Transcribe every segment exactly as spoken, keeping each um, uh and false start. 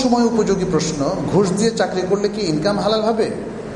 সময় উপযোগী প্রশ্ন, ঘুষ দিয়ে চাকরি করলে কি ইনকাম হালাল হবে?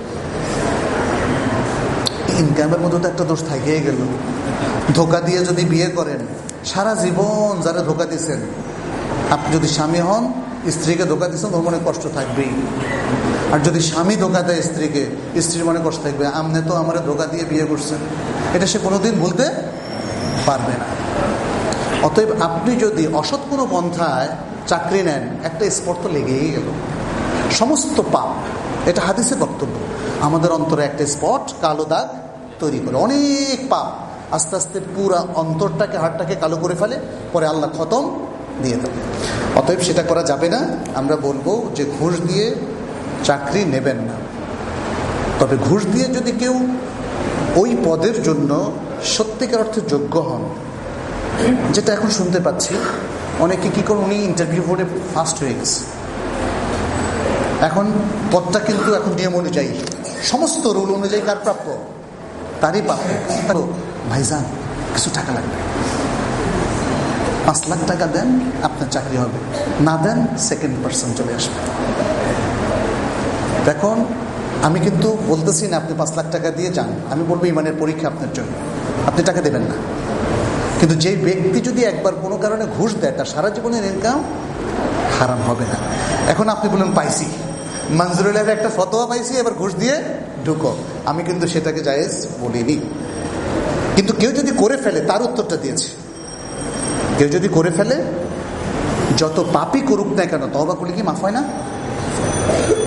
ইনকামের মধ্যে তো একটা দোষ থাকেই গেল। ধোকা দিয়ে যদি বিয়ে করেন, সারা জীবন যারা ধোকা দিচ্ছেন, আপনি যদি স্বামী হন, স্ত্রীকে ধোকা দিচ্ছেন, ওর মনে কষ্ট থাকবেই। আর যদি স্বামী ধোকা দেয় স্ত্রীকে, স্ত্রীর মনে কষ্ট থাকবে, আপনি তো আমার ধোকা দিয়ে বিয়ে করছেন। এটা সে কোনোদিন ভুলতে পারবে না। অতএব আপনি যদি অসৎ কোনো পন্থায় চাকরি নেন, একটা স্পট তো লেগেই গেল, সমস্ত পাপ। এটা হাদিসের বক্তব্য। আমাদের অন্তরে একটা স্পট, কালো দাগ তৈরি করে অনেক পাপ আস্তে আস্তে পুরা অন্তরটাকে, হাড়টাকে কালো করে ফেলে, পরে আল্লাহ খতম দিয়ে দেবে। অতএব সেটা করা যাবে না। আমরা বলবো যে ঘুষ দিয়ে চাকরি নেবেন না। তবে ঘুষ দিয়ে যদি কেউ ওই পদের জন্য সত্যিকার অর্থে যোগ্য হন, যেটা এখন শুনতে পাচ্ছি, অনেকে কি করে, উনি ইন্টারভিউ বোর্ডে ফার্স্ট হয়ে গেছে, এখন পদটা কিন্তু এখন নিয়ম অনুযায়ী, সমস্ত রুল অনুযায়ী কার প্রাপ্য? তারই প্রাপ্য। ভাইজান কিছু টাকা লাগবে, পাঁচ লাখ টাকা দেন, আপনার চাকরি হবে, না দেন সেকেন্ড পার্সন চলে আসবে। দেখুন, আমি কিন্তু বলতেছি না আপনি পাঁচ লাখ টাকা দিয়ে যান, আমি বলবো ইমানের পরীক্ষা আপনার জন্য, আপনি টাকা দেবেন না। কিন্তু যেই ব্যক্তি যদি একবার কোনো কারণে ঘুষ দেয়, তার সারা জীবনের ইনকাম হারাম হবে না। এখন আপনি বলেন পাইছি, মঞ্জুরুলের একটা ফতোয়া পাইছি, এবার ঘুষ দিয়ে ঢুকো, আমি কিন্তু সেটাকে জায়েজ বলিনি। কিন্তু কেউ যদি করে ফেলে, তার উত্তরটা দিয়েছে, কেউ যদি করে ফেলে, যত পাপই করুক না কেন, তওবা করলে কি মাফ হয় না?